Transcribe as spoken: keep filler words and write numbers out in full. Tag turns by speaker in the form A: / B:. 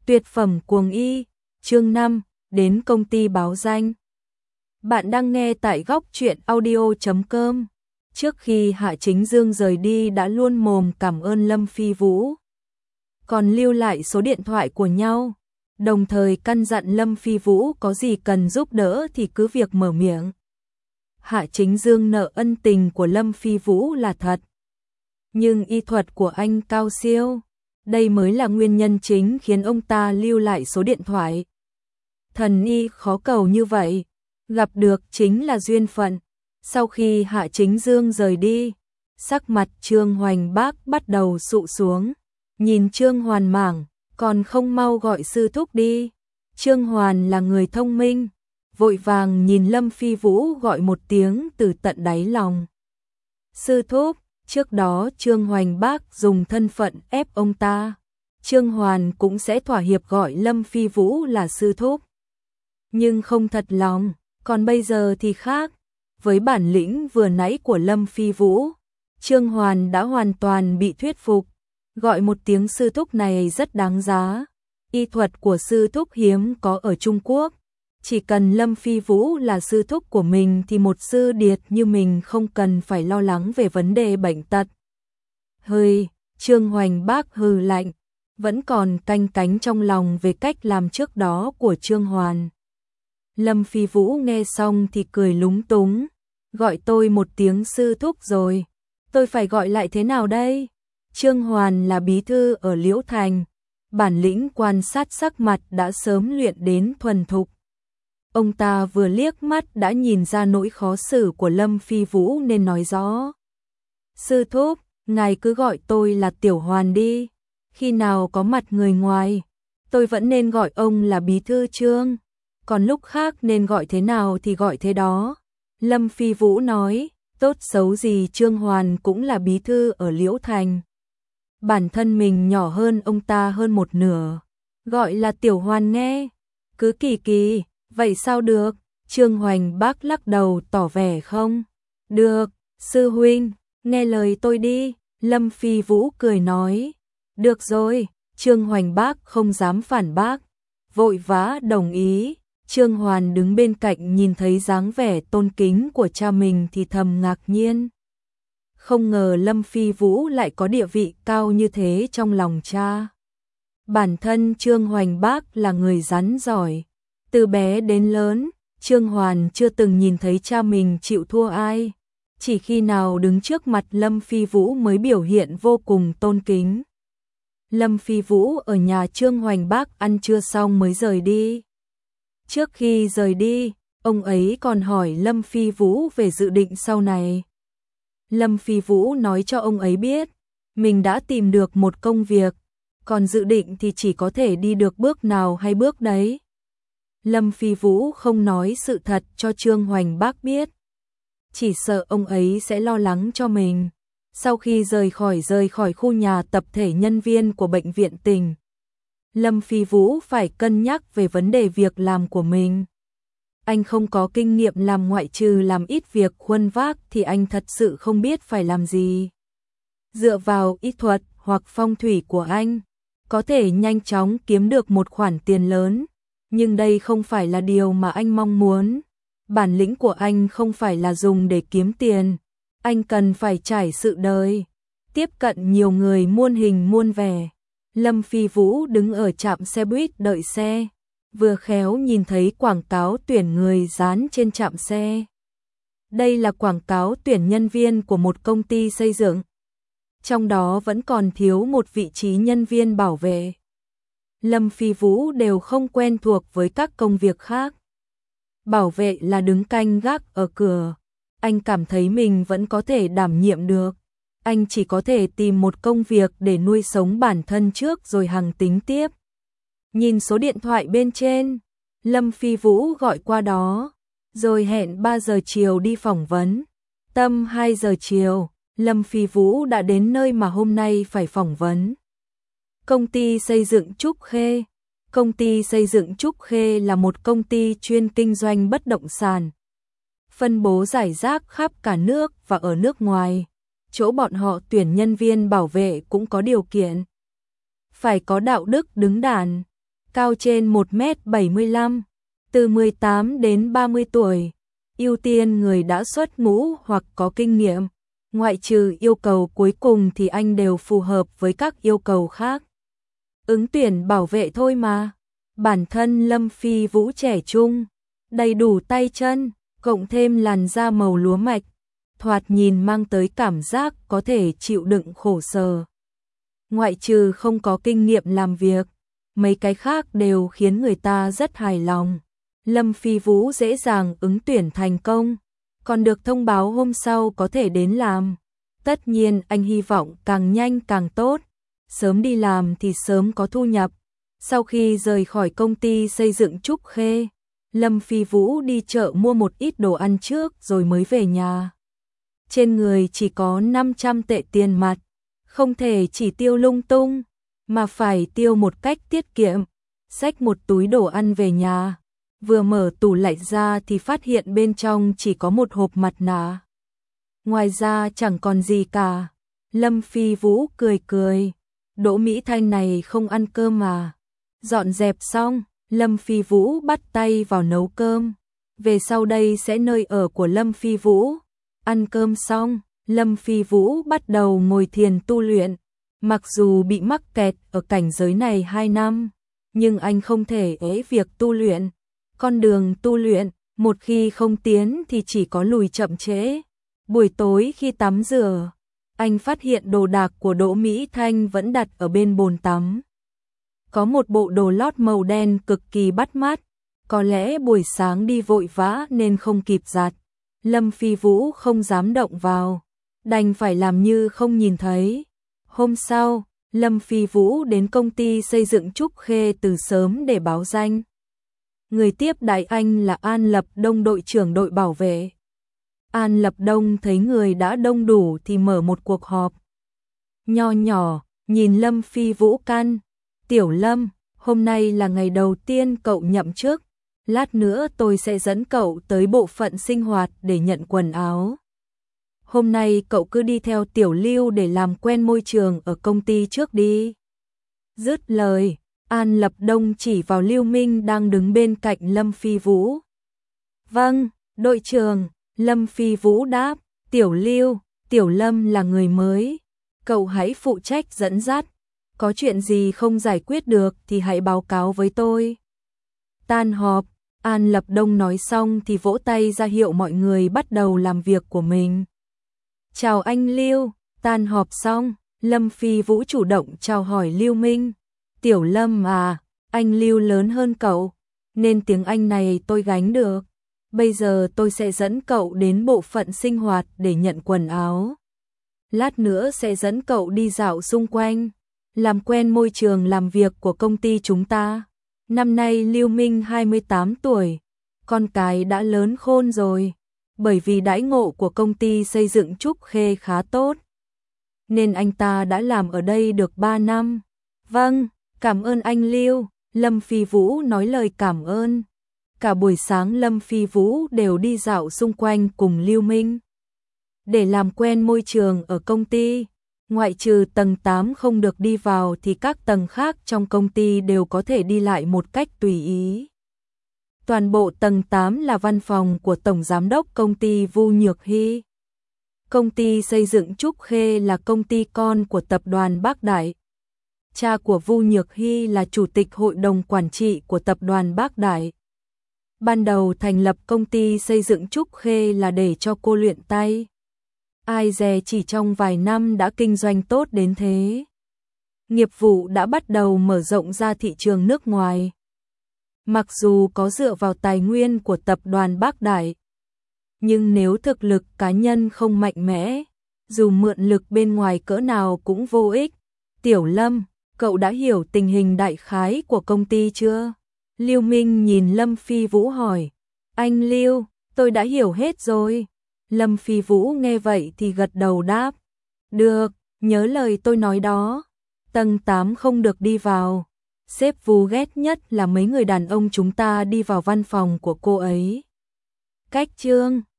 A: Tuyệt phẩm cuồng y, chương năm, đến công ty báo danh. Bạn đang nghe tại góc truyện audio chấm com. Trước khi Hạ Chính Dương rời đi đã luôn mồm cảm ơn Lâm Phi Vũ, còn lưu lại số điện thoại của nhau, đồng thời căn dặn Lâm Phi Vũ có gì cần giúp đỡ thì cứ việc mở miệng. Hạ Chính Dương nợ ân tình của Lâm Phi Vũ là thật, nhưng y thuật của anh cao siêu, đây mới là nguyên nhân chính khiến ông ta lưu lại số điện thoại. Thần y khó cầu như vậy, gặp được chính là duyên phận. Sau khi Hạ Chính Dương rời đi, sắc mặt Trương Hoành Bác bắt đầu sụ xuống, nhìn Trương Hoàn mảng, còn không mau gọi sư thúc đi. Trương Hoàn là người thông minh, vội vàng nhìn Lâm Phi Vũ gọi một tiếng từ tận đáy lòng. Sư thúc. Trước đó Trương Hoành Bác dùng thân phận ép ông ta, Trương Hoàn cũng sẽ thỏa hiệp gọi Lâm Phi Vũ là sư thúc. Nhưng không thật lòng, còn bây giờ thì khác, với bản lĩnh vừa nãy của Lâm Phi Vũ, Trương Hoàn đã hoàn toàn bị thuyết phục, gọi một tiếng sư thúc này rất đáng giá. Y thuật của sư thúc hiếm có ở Trung Quốc, chỉ cần Lâm Phi Vũ là sư thúc của mình thì một sư điệt như mình không cần phải lo lắng về vấn đề bệnh tật. Hơi, Trương Hoành Bác hừ lạnh, vẫn còn canh cánh trong lòng về cách làm trước đó của Trương Hoàn. Lâm Phi Vũ nghe xong thì cười lúng túng, gọi tôi một tiếng sư thúc rồi, tôi phải gọi lại thế nào đây? Trương Hoàn là bí thư ở Liễu Thành, bản lĩnh quan sát sắc mặt đã sớm luyện đến thuần thục. Ông ta vừa liếc mắt đã nhìn ra nỗi khó xử của Lâm Phi Vũ nên nói rõ. Sư thúc, ngài cứ gọi tôi là Tiểu Hoàn đi, khi nào có mặt người ngoài, tôi vẫn nên gọi ông là bí thư Trương, còn lúc khác nên gọi thế nào thì gọi thế đó. Lâm Phi Vũ nói, tốt xấu gì Trương Hoàn cũng là bí thư ở Liễu Thành. Bản thân mình nhỏ hơn ông ta hơn một nửa, gọi là Tiểu Hoàn nghe, cứ kỳ kỳ. Vậy sao được? Trương Hoành Bác lắc đầu tỏ vẻ không. Được, sư huynh, nghe lời tôi đi. Lâm Phi Vũ cười nói. Được rồi, Trương Hoành Bác không dám phản bác, vội vã đồng ý. Trương Hoàn đứng bên cạnh nhìn thấy dáng vẻ tôn kính của cha mình thì thầm ngạc nhiên. Không ngờ Lâm Phi Vũ lại có địa vị cao như thế trong lòng cha. Bản thân Trương Hoành Bác là người rắn giỏi. Từ bé đến lớn, Trương Hoàn chưa từng nhìn thấy cha mình chịu thua ai. Chỉ khi nào đứng trước mặt Lâm Phi Vũ mới biểu hiện vô cùng tôn kính. Lâm Phi Vũ ở nhà Trương Hoành Bác ăn trưa xong mới rời đi. Trước khi rời đi, ông ấy còn hỏi Lâm Phi Vũ về dự định sau này. Lâm Phi Vũ nói cho ông ấy biết, mình đã tìm được một công việc, còn dự định thì chỉ có thể đi được bước nào hay bước đấy. Lâm Phi Vũ không nói sự thật cho Trương Hoành Bác biết, chỉ sợ ông ấy sẽ lo lắng cho mình. Sau khi rời khỏi rời khỏi khu nhà tập thể nhân viên của bệnh viện tỉnh, Lâm Phi Vũ phải cân nhắc về vấn đề việc làm của mình. Anh không có kinh nghiệm làm, ngoại trừ làm ít việc khuân vác thì anh thật sự không biết phải làm gì. Dựa vào y thuật hoặc phong thủy của anh, có thể nhanh chóng kiếm được một khoản tiền lớn. Nhưng đây không phải là điều mà anh mong muốn. Bản lĩnh của anh không phải là dùng để kiếm tiền. Anh cần phải trải sự đời, tiếp cận nhiều người muôn hình muôn vẻ. Lâm Phi Vũ đứng ở trạm xe buýt đợi xe, vừa khéo nhìn thấy quảng cáo tuyển người dán trên trạm xe. Đây là quảng cáo tuyển nhân viên của một công ty xây dựng. Trong đó vẫn còn thiếu một vị trí nhân viên bảo vệ. Lâm Phi Vũ đều không quen thuộc với các công việc khác. Bảo vệ là đứng canh gác ở cửa. Anh cảm thấy mình vẫn có thể đảm nhiệm được. Anh chỉ có thể tìm một công việc để nuôi sống bản thân trước rồi hằng tính tiếp. Nhìn số điện thoại bên trên, Lâm Phi Vũ gọi qua đó, rồi hẹn ba giờ chiều đi phỏng vấn. Tầm hai giờ chiều, Lâm Phi Vũ đã đến nơi mà hôm nay phải phỏng vấn. Công ty xây dựng Trúc Khê. Công ty xây dựng Trúc Khê là một công ty chuyên kinh doanh bất động sản, phân bố rải rác khắp cả nước và ở nước ngoài. Chỗ bọn họ tuyển nhân viên bảo vệ cũng có điều kiện. Phải có đạo đức đứng đắn, cao trên một mét bảy mươi lăm, từ mười tám đến ba mươi tuổi, ưu tiên người đã xuất ngũ hoặc có kinh nghiệm. Ngoại trừ yêu cầu cuối cùng thì anh đều phù hợp với các yêu cầu khác. Ứng tuyển bảo vệ thôi mà. Bản thân Lâm Phi Vũ trẻ trung, đầy đủ tay chân, cộng thêm làn da màu lúa mạch, thoạt nhìn mang tới cảm giác có thể chịu đựng khổ sở. Ngoại trừ không có kinh nghiệm làm việc, mấy cái khác đều khiến người ta rất hài lòng. Lâm Phi Vũ dễ dàng ứng tuyển thành công, còn được thông báo hôm sau có thể đến làm. Tất nhiên anh hy vọng càng nhanh càng tốt, sớm đi làm thì sớm có thu nhập. Sau khi rời khỏi công ty xây dựng Trúc Khê, Lâm Phi Vũ đi chợ mua một ít đồ ăn trước rồi mới về nhà. Trên người chỉ có năm trăm tệ tiền mặt, không thể chỉ tiêu lung tung, mà phải tiêu một cách tiết kiệm. Xách một túi đồ ăn về nhà, vừa mở tủ lạnh ra thì phát hiện bên trong chỉ có một hộp mặt nạ. Ngoài ra chẳng còn gì cả. Lâm Phi Vũ cười cười, Đỗ Mỹ Thanh này không ăn cơm mà. Dọn dẹp xong, Lâm Phi Vũ bắt tay vào nấu cơm. Về sau đây sẽ nơi ở của Lâm Phi Vũ. Ăn cơm xong, Lâm Phi Vũ bắt đầu ngồi thiền tu luyện. Mặc dù bị mắc kẹt ở cảnh giới này hai năm, nhưng anh không thể ế việc tu luyện. Con đường tu luyện, một khi không tiến thì chỉ có lùi chậm trễ. Buổi tối khi tắm rửa, anh phát hiện đồ đạc của Đỗ Mỹ Thanh vẫn đặt ở bên bồn tắm. Có một bộ đồ lót màu đen cực kỳ bắt mắt, có lẽ buổi sáng đi vội vã nên không kịp giặt. Lâm Phi Vũ không dám động vào, đành phải làm như không nhìn thấy. Hôm sau, Lâm Phi Vũ đến công ty xây dựng Trúc Khê từ sớm để báo danh. Người tiếp đãi anh là An Lập Đông, đội trưởng đội bảo vệ. An Lập Đông thấy người đã đông đủ thì mở một cuộc họp. Nho nhỏ, nhìn Lâm Phi Vũ căn. Tiểu Lâm, hôm nay là ngày đầu tiên cậu nhậm chức. Lát nữa tôi sẽ dẫn cậu tới bộ phận sinh hoạt để nhận quần áo. Hôm nay cậu cứ đi theo Tiểu Lưu để làm quen môi trường ở công ty trước đi. Dứt lời, An Lập Đông chỉ vào Lưu Minh đang đứng bên cạnh Lâm Phi Vũ. Vâng, đội trưởng, Lâm Phi Vũ đáp. Tiểu Lưu, Tiểu Lâm là người mới, cậu hãy phụ trách dẫn dắt. Có chuyện gì không giải quyết được thì hãy báo cáo với tôi. Tan họp, An Lập Đông nói xong thì vỗ tay ra hiệu mọi người bắt đầu làm việc của mình. Chào anh Lưu. Tan họp xong, Lâm Phi Vũ chủ động chào hỏi Lưu Minh. Tiểu Lâm à, anh Lưu lớn hơn cậu, nên tiếng Anh này tôi gánh được. Bây giờ tôi sẽ dẫn cậu đến bộ phận sinh hoạt để nhận quần áo. Lát nữa sẽ dẫn cậu đi dạo xung quanh, làm quen môi trường làm việc của công ty chúng ta. Năm nay Lưu Minh hai mươi tám tuổi, con cái đã lớn khôn rồi. Bởi vì đãi ngộ của công ty xây dựng Trúc Khê khá tốt, nên anh ta đã làm ở đây được ba năm. Vâng, cảm ơn anh Lưu. Lâm Phi Vũ nói lời cảm ơn. Cả buổi sáng Lâm Phi Vũ đều đi dạo xung quanh cùng Lưu Minh để làm quen môi trường ở công ty. Ngoại trừ tầng tám không được đi vào thì các tầng khác trong công ty đều có thể đi lại một cách tùy ý. Toàn bộ tầng tám là văn phòng của Tổng Giám đốc công ty Vu Nhược Hy. Công ty xây dựng Trúc Khê là công ty con của tập đoàn Bác Đại. Cha của Vu Nhược Hy là chủ tịch hội đồng quản trị của tập đoàn Bác Đại. Ban đầu thành lập công ty xây dựng Trúc Khê là để cho cô luyện tay. Ai dè chỉ trong vài năm đã kinh doanh tốt đến thế. Nghiệp vụ đã bắt đầu mở rộng ra thị trường nước ngoài. Mặc dù có dựa vào tài nguyên của tập đoàn Bác Đại, nhưng nếu thực lực cá nhân không mạnh mẽ, dù mượn lực bên ngoài cỡ nào cũng vô ích. Tiểu Lâm, cậu đã hiểu tình hình đại khái của công ty chưa? Lưu Minh nhìn Lâm Phi Vũ hỏi. Anh Lưu, tôi đã hiểu hết rồi. Lâm Phi Vũ nghe vậy thì gật đầu đáp. Được, nhớ lời tôi nói đó. Tầng tám không được đi vào. Sếp Vu ghét nhất là mấy người đàn ông chúng ta đi vào văn phòng của cô ấy. Cách chương